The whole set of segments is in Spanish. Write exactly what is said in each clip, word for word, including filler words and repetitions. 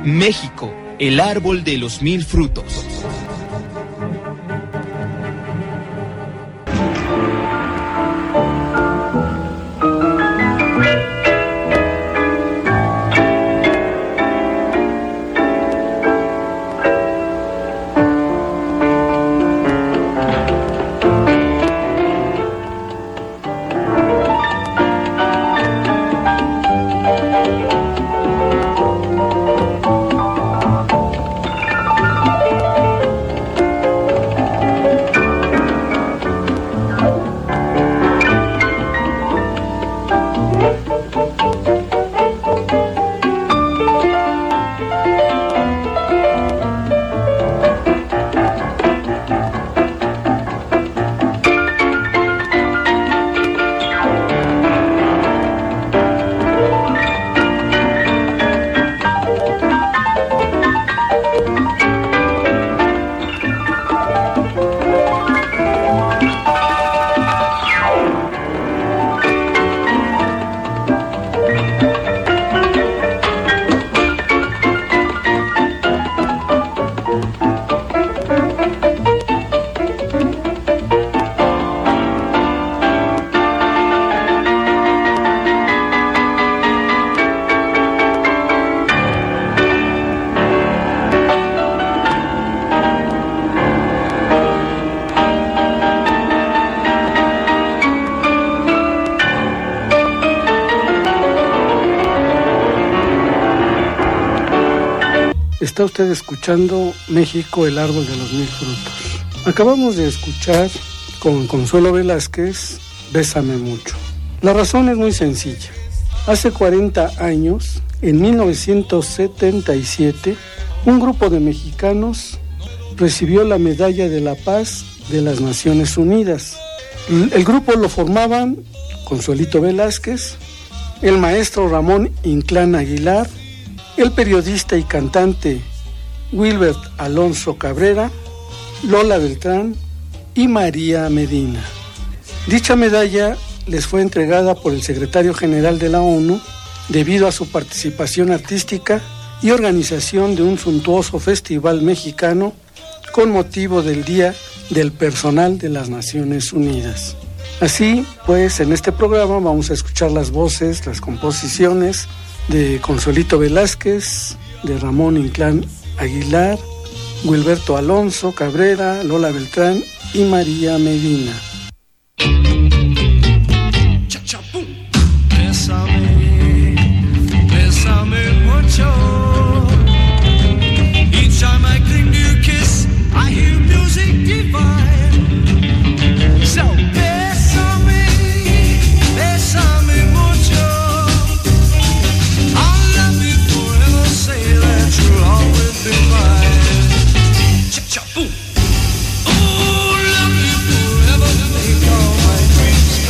México, el árbol de los mil frutos. Está usted escuchando México, el árbol de los mil frutos. Acabamos de escuchar con Consuelo Velázquez, Bésame mucho. La razón es muy sencilla. Hace cuarenta años, en mil novecientos setenta y siete, un grupo de mexicanos recibió la Medalla de la Paz de las Naciones Unidas. El grupo lo formaban Consuelito Velázquez, el maestro Ramón Inclán Aguilar, el periodista y cantante Wilbert Alonso Cabrera, Lola Beltrán y María Medina. Dicha medalla les fue entregada por el secretario general de la ONU debido a su participación artística y organización de un suntuoso festival mexicano con motivo del Día del Personal de las Naciones Unidas. Así pues, en este programa vamos a escuchar las voces, las composiciones de Consuelito Velázquez, de Ramón Inclán Aguilar, Wilberto Alonso Cabrera, Lola Beltrán y María Medina. Bésame, bésame mucho. Each time I cling to your kiss, I hear music divine. So bésame, bésame mucho. I'll love you forever, say that you'll always be mine. Cha-cha-boom. Oh, love you forever, make all my dreams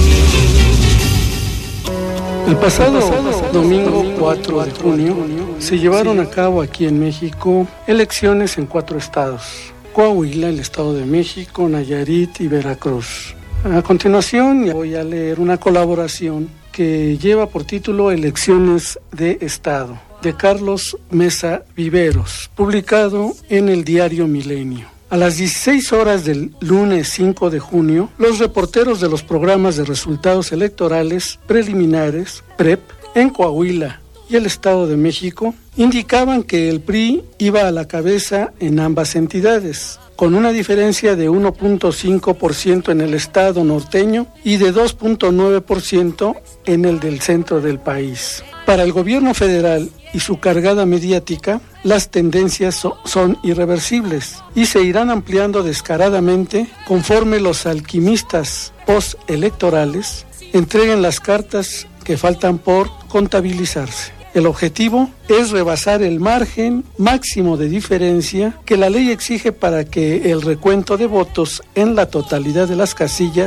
come true. El pasado, El pasado domingo cuatro de junio se llevaron a cabo aquí en México elecciones en cuatro estados: Coahuila, el Estado de México, Nayarit y Veracruz. A continuación voy a leer una colaboración que lleva por título Elecciones de Estado, de Carlos Mesa Viveros, publicado en el diario Milenio. A las dieciséis horas del lunes cinco de junio, los reporteros de los programas de resultados electorales preliminares, P R E P, en Coahuila y el Estado de México, indicaban que el P R I iba a la cabeza en ambas entidades, con una diferencia de uno punto cinco por ciento en el estado norteño y de dos punto nueve por ciento en el del centro del país. Para el gobierno federal y su cargada mediática, las tendencias so- son irreversibles y se irán ampliando descaradamente conforme los alquimistas postelectorales entreguen las cartas que faltan por contabilizarse. El objetivo es rebasar el margen máximo de diferencia que la ley exige para que el recuento de votos en la totalidad de las casillas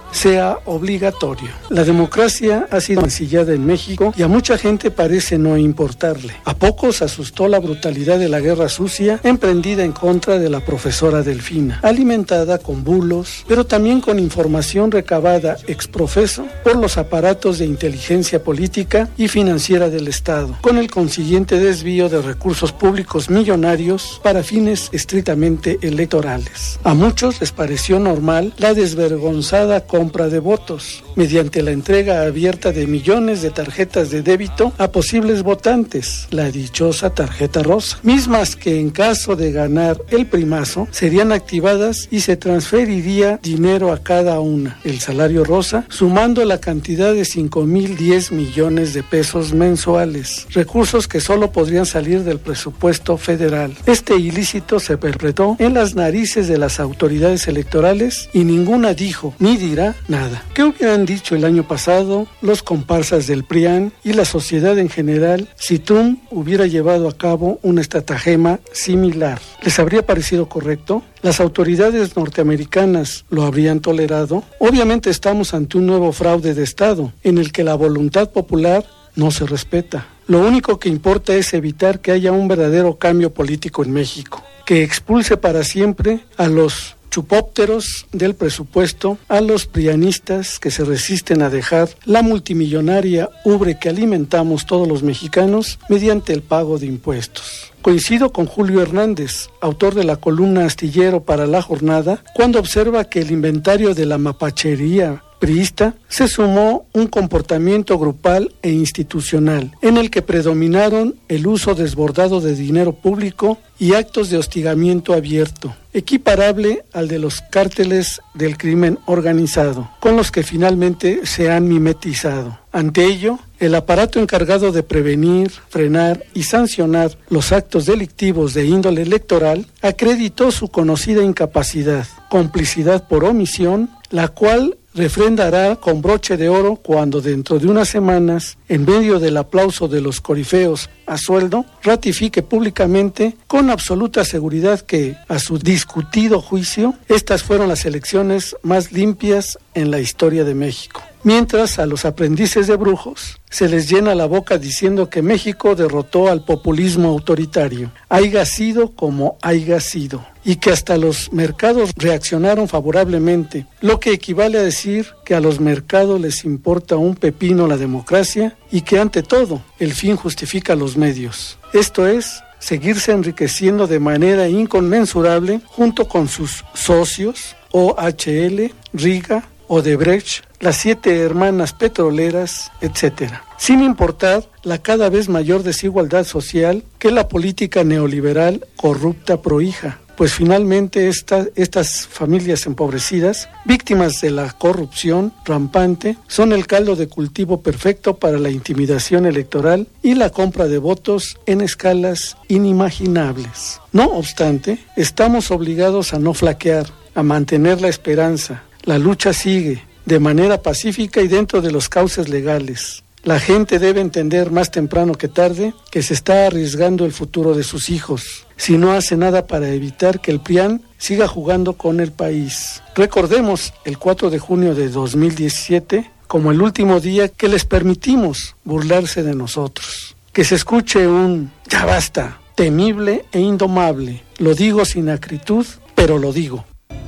sea obligatorio. La democracia ha sido mancillada en México y a mucha gente parece no importarle. A pocos asustó la brutalidad de la guerra sucia emprendida en contra de la profesora Delfina, alimentada con bulos, pero también con información recabada ex profeso por los aparatos de inteligencia política y financiera del Estado, con el consiguiente desvío de recursos públicos millonarios para fines estrictamente electorales. A muchos les pareció normal la desvergonzada compra de votos, mediante la entrega abierta de millones de tarjetas de débito a posibles votantes, la dichosa tarjeta rosa, mismas que en caso de ganar el primazo serían activadas y se transferiría dinero a cada una, el salario rosa, sumando la cantidad de cinco mil diez millones de pesos mensuales, recursos que solo podrían salir del presupuesto federal. Este ilícito se perpetró en las narices de las autoridades electorales y ninguna dijo ni dirá nada. ¿Qué hubieran dicho el año pasado los comparsas del P R I A N y la sociedad en general si Trump hubiera llevado a cabo una estratagema similar? ¿Les habría parecido correcto? ¿Las autoridades norteamericanas lo habrían tolerado? Obviamente estamos ante un nuevo fraude de Estado, en el que la voluntad popular no se respeta. Lo único que importa es evitar que haya un verdadero cambio político en México, que expulse para siempre a los chupópteros del presupuesto, a los prianistas que se resisten a dejar la multimillonaria ubre que alimentamos todos los mexicanos mediante el pago de impuestos. Coincido con Julio Hernández, autor de la columna Astillero para La Jornada, cuando observa que el inventario de la mapachería priista se sumó un comportamiento grupal e institucional, en el que predominaron el uso desbordado de dinero público y actos de hostigamiento abierto, equiparable al de los cárteles del crimen organizado, con los que finalmente se han mimetizado. Ante ello, el aparato encargado de prevenir, frenar y sancionar los actos delictivos de índole electoral acreditó su conocida incapacidad, complicidad por omisión, la cual refrendará con broche de oro cuando dentro de unas semanas, en medio del aplauso de los corifeos a sueldo, ratifique públicamente con absoluta seguridad que, a su discutido juicio, estas fueron las elecciones más limpias en la historia de México. Mientras a los aprendices de brujos se les llena la boca diciendo que México derrotó al populismo autoritario, haiga sido como haiga sido, y que hasta los mercados reaccionaron favorablemente, lo que equivale a decir que a los mercados les importa un pepino la democracia y que ante todo el fin justifica los medios. Esto es, seguirse enriqueciendo de manera inconmensurable junto con sus socios, O H L, Riga, Odebrecht, las siete hermanas petroleras, etcétera, sin importar la cada vez mayor desigualdad social que la política neoliberal corrupta prohija, pues finalmente esta, estas familias empobrecidas, víctimas de la corrupción rampante, son el caldo de cultivo perfecto para la intimidación electoral y la compra de votos en escalas inimaginables. No obstante, estamos obligados a no flaquear, a mantener la esperanza. La lucha sigue, de manera pacífica y dentro de los cauces legales. La gente debe entender más temprano que tarde que se está arriesgando el futuro de sus hijos, si no hace nada para evitar que el P R I A N siga jugando con el país. Recordemos el cuatro de junio de dos mil diecisiete como el último día que les permitimos burlarse de nosotros. Que se escuche un "ya basta", temible e indomable. Lo digo sin acritud, pero lo digo.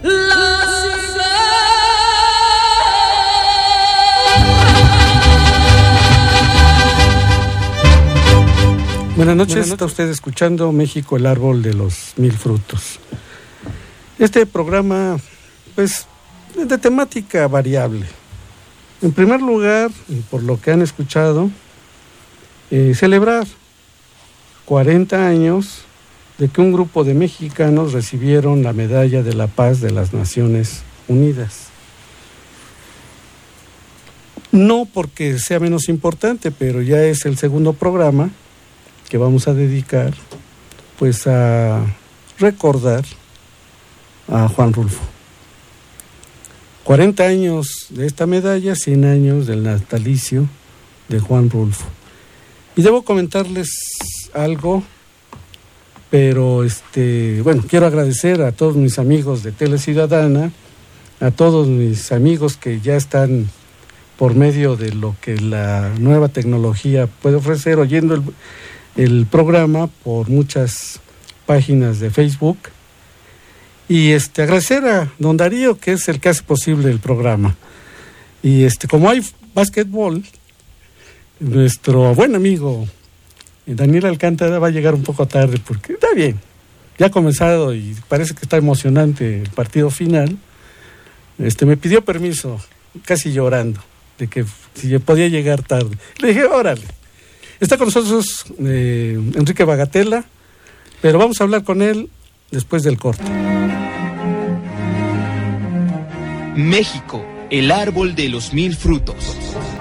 Buenas noches, Buenas noches, está usted escuchando México, el árbol de los mil frutos. Este programa, pues, es de temática variable. En primer lugar, y por lo que han escuchado, eh, celebrar cuarenta años de que un grupo de mexicanos recibieron la Medalla de la Paz de las Naciones Unidas. No porque sea menos importante, pero ya es el segundo programa que vamos a dedicar pues a recordar a Juan Rulfo. cuarenta años de esta medalla, cien años del natalicio de Juan Rulfo. Y debo comentarles algo, pero este, bueno, quiero agradecer a todos mis amigos de Tele Ciudadana a todos mis amigos que ya están por medio de lo que la nueva tecnología puede ofrecer, oyendo el, el programa por muchas páginas de Facebook. Y este agradecer a don Darío, que es el que hace posible el programa. Y este como hay básquetbol, nuestro buen amigo Daniel Alcántara va a llegar un poco tarde, porque está bien, ya ha comenzado y parece que está emocionante el partido final. Este me pidió permiso, casi llorando, de que si podía llegar tarde. Le dije, órale. Está con nosotros eh, Enrique Bagatela, pero vamos a hablar con él después del corte. México, el árbol de los mil frutos.